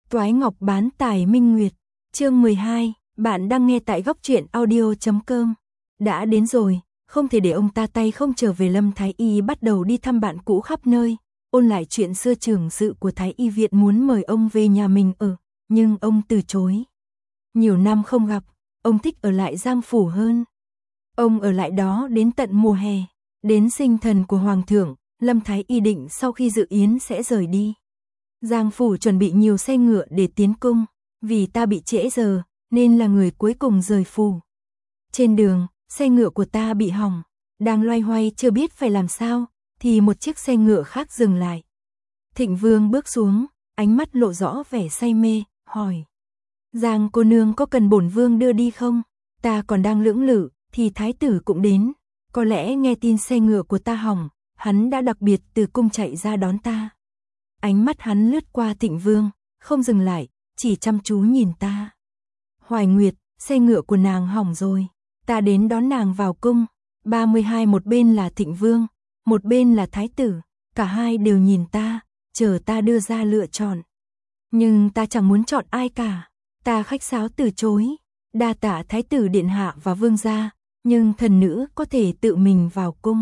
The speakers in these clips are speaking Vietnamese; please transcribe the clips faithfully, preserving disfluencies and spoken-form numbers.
Toái Ngọc bán tài Minh Nguyệt, chương mười hai, bạn đang nghe tại góc truyện audio chấm com. Đã đến rồi, không thể để ông ta tay không trở về. Lâm Thái Y bắt đầu đi thăm bạn cũ khắp nơi, ôn lại chuyện xưa. Trưởng sự của Thái Y viện muốn mời ông về nhà mình ở, nhưng ông từ chối. Nhiều năm không gặp, ông thích ở lại Giang Phủ hơn. Ông ở lại đó đến tận mùa hè, đến sinh thần của Hoàng thượng, Lâm Thái Y định sau khi dự yến sẽ rời đi. Giang Phủ chuẩn bị nhiều xe ngựa để tiến cung, vì ta bị trễ giờ, nên là người cuối cùng rời phủ. Trên đường, xe ngựa của ta bị hỏng, đang loay hoay chưa biết phải làm sao, thì một chiếc xe ngựa khác dừng lại. Thịnh Vương bước xuống, ánh mắt lộ rõ vẻ say mê, hỏi: Giang cô nương có cần bổn vương đưa đi không? Ta còn đang lưỡng lự, thì thái tử cũng đến, có lẽ nghe tin xe ngựa của ta hỏng, hắn đã đặc biệt từ cung chạy ra đón ta. Ánh mắt hắn lướt qua Thịnh Vương, không dừng lại, chỉ chăm chú nhìn ta. Hoài Nguyệt, xe ngựa của nàng hỏng rồi, ta đến đón nàng vào cung. ba mươi hai một bên là Thịnh Vương, một bên là thái tử, cả hai đều nhìn ta, chờ ta đưa ra lựa chọn. Nhưng ta chẳng muốn chọn ai cả, ta khách sáo từ chối, đa tạ thái tử điện hạ và vương gia, nhưng thần nữ có thể tự mình vào cung.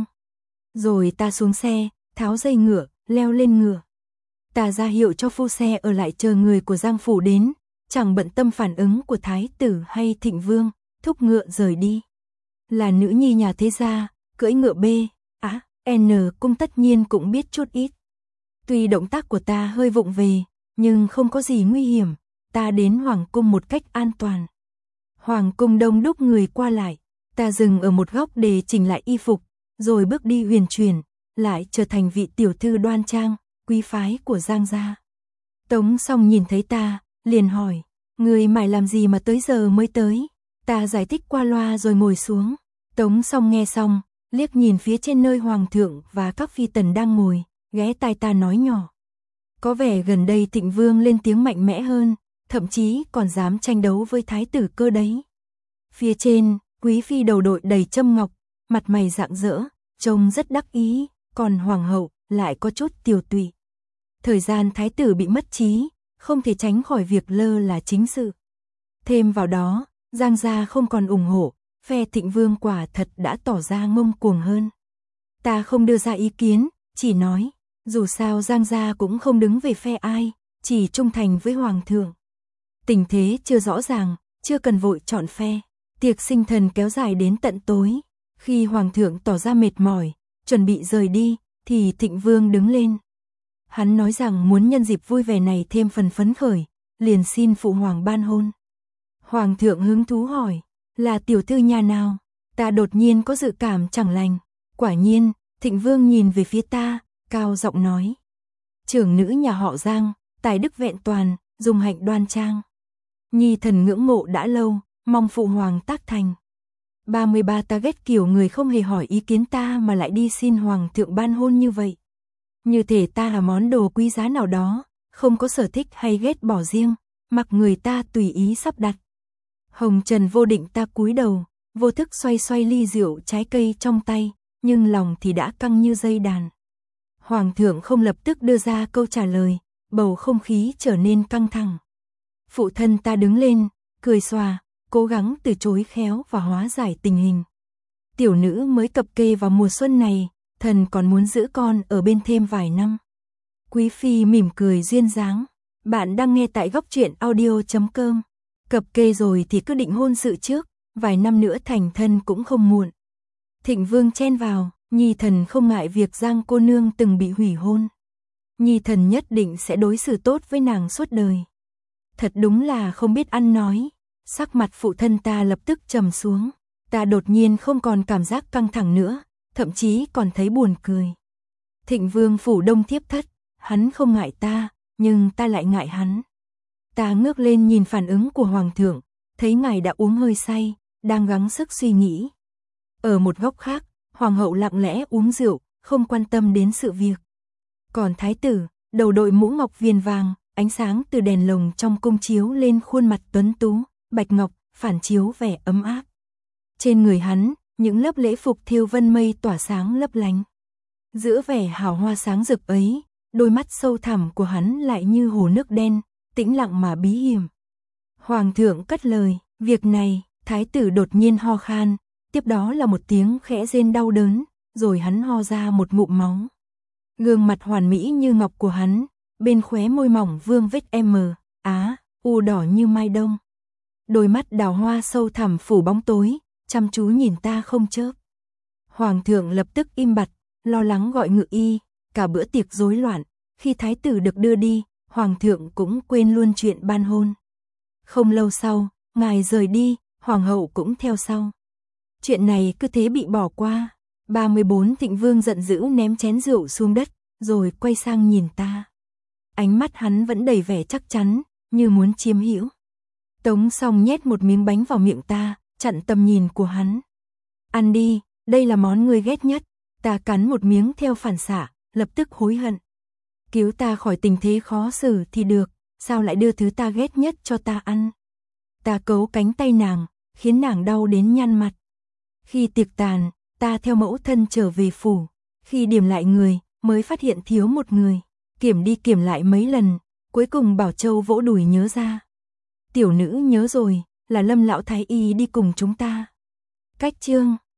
Rồi ta xuống xe, tháo dây ngựa, leo lên ngựa. Ta ra hiệu cho phu xe ở lại chờ người của Giang Phủ đến, chẳng bận tâm phản ứng của thái tử hay Thịnh Vương, thúc ngựa rời đi. Là nữ nhi nhà thế gia, cưỡi ngựa B, á, N cung tất nhiên cũng biết chút ít. Tuy động tác của ta hơi vụng về, nhưng không có gì nguy hiểm, ta đến Hoàng cung một cách an toàn. Hoàng cung đông đúc người qua lại, ta dừng ở một góc để chỉnh lại y phục, rồi bước đi huyền chuyển, lại trở thành vị tiểu thư đoan trang, quý phái của Giang gia. Tống Song nhìn thấy ta, liền hỏi: người mải làm gì mà tới giờ mới tới? Ta giải thích qua loa rồi ngồi xuống. Tống Song nghe xong, liếc nhìn phía trên nơi hoàng thượng và các phi tần đang ngồi, ghé tai ta nói nhỏ: có vẻ gần đây Thịnh Vương lên tiếng mạnh mẽ hơn, thậm chí còn dám tranh đấu với thái tử cơ đấy. Phía trên, quý phi đầu đội đầy châm ngọc, mặt mày rạng rỡ, trông rất đắc ý, còn hoàng hậu lại có chút tiều tụy. Thời gian thái tử bị mất trí, không thể tránh khỏi việc lơ là chính sự. Thêm vào đó, Giang gia không còn ủng hộ, phe Thịnh Vương quả thật đã tỏ ra ngông cuồng hơn. Ta không đưa ra ý kiến, chỉ nói, dù sao Giang gia cũng không đứng về phe ai, chỉ trung thành với hoàng thượng. Tình thế chưa rõ ràng, chưa cần vội chọn phe. Tiệc sinh thần kéo dài đến tận tối, khi hoàng thượng tỏ ra mệt mỏi, chuẩn bị rời đi, thì Thịnh Vương đứng lên. Hắn nói rằng muốn nhân dịp vui vẻ này thêm phần phấn khởi, liền xin phụ hoàng ban hôn. Hoàng thượng hứng thú hỏi: là tiểu thư nhà nào? Ta đột nhiên có dự cảm chẳng lành. Quả nhiên, Thịnh Vương nhìn về phía ta, cao giọng nói: trưởng nữ nhà họ Giang, tài đức vẹn toàn, dung hạnh đoan trang. Nhi thần ngưỡng mộ đã lâu, mong phụ hoàng tác thành. ba mươi ba ta ghét kiểu người không hề hỏi ý kiến ta mà lại đi xin hoàng thượng ban hôn như vậy. Như thể ta là món đồ quý giá nào đó, không có sở thích hay ghét bỏ riêng, mặc người ta tùy ý sắp đặt. Hồng trần vô định ta cúi đầu, vô thức xoay xoay ly rượu trái cây trong tay, nhưng lòng thì đã căng như dây đàn. Hoàng thượng không lập tức đưa ra câu trả lời, bầu không khí trở nên căng thẳng. Phụ thân ta đứng lên, cười xòa, cố gắng từ chối khéo và hóa giải tình hình. Tiểu nữ mới cập kê vào mùa xuân này, thần còn muốn giữ con ở bên thêm vài năm. Quý phi mỉm cười duyên dáng. Bạn đang nghe tại góc truyện audio chấm com. Cập kê rồi thì cứ định hôn sự trước, vài năm nữa thành thân cũng không muộn. Thịnh Vương chen vào: nhi thần không ngại việc Giang cô nương từng bị hủy hôn. Nhi thần nhất định sẽ đối xử tốt với nàng suốt đời. Thật đúng là không biết ăn nói. Sắc mặt phụ thân ta lập tức trầm xuống. Ta đột nhiên không còn cảm giác căng thẳng nữa, thậm chí còn thấy buồn cười. Thịnh Vương phủ đông thiếp thất, hắn không ngại ta, nhưng ta lại ngại hắn. Ta ngước lên nhìn phản ứng của hoàng thượng, thấy ngài đã uống hơi say, đang gắng sức suy nghĩ. Ở một góc khác, hoàng hậu lặng lẽ uống rượu, không quan tâm đến sự việc. Còn thái tử, đầu đội mũ ngọc viền vàng, ánh sáng từ đèn lồng trong cung chiếu lên khuôn mặt tuấn tú, bạch ngọc, phản chiếu vẻ ấm áp. Trên người hắn, những lớp lễ phục thêu vân mây tỏa sáng lấp lánh. Giữa vẻ hào hoa sáng rực ấy, đôi mắt sâu thẳm của hắn lại như hồ nước đen, tĩnh lặng mà bí hiểm. Hoàng thượng cất lời, việc này, thái tử đột nhiên ho khan, tiếp đó là một tiếng khẽ rên đau đớn, rồi hắn ho ra một ngụm máu. Gương mặt hoàn mỹ như ngọc của hắn, bên khóe môi mỏng vương vết M, á, u đỏ như mai đông. Đôi mắt đào hoa sâu thẳm phủ bóng tối, chăm chú nhìn ta không chớp. Hoàng thượng lập tức im bặt, lo lắng gọi ngự y, cả bữa tiệc rối loạn, khi thái tử được đưa đi, hoàng thượng cũng quên luôn chuyện ban hôn. Không lâu sau, ngài rời đi, hoàng hậu cũng theo sau. Chuyện này cứ thế bị bỏ qua. ba mươi bốn Thịnh Vương giận dữ ném chén rượu xuống đất, rồi quay sang nhìn ta. Ánh mắt hắn vẫn đầy vẻ chắc chắn, như muốn chiếm hữu. Tống Song nhét một miếng bánh vào miệng ta, chặn tầm nhìn của hắn. Ăn đi, đây là món ngươi ghét nhất. Ta cắn một miếng theo phản xạ, lập tức hối hận. Cứu ta khỏi tình thế khó xử thì được, sao lại đưa thứ ta ghét nhất cho ta ăn. Ta cấu cánh tay nàng, khiến nàng đau đến nhăn mặt. Khi tiệc tàn, ta theo mẫu thân trở về phủ. Khi điểm lại người, mới phát hiện thiếu một người. Kiểm đi kiểm lại mấy lần, cuối cùng Bảo Châu vỗ đùi nhớ ra. Tiểu nữ nhớ rồi, là Lâm lão thái y đi cùng chúng ta. Cách chương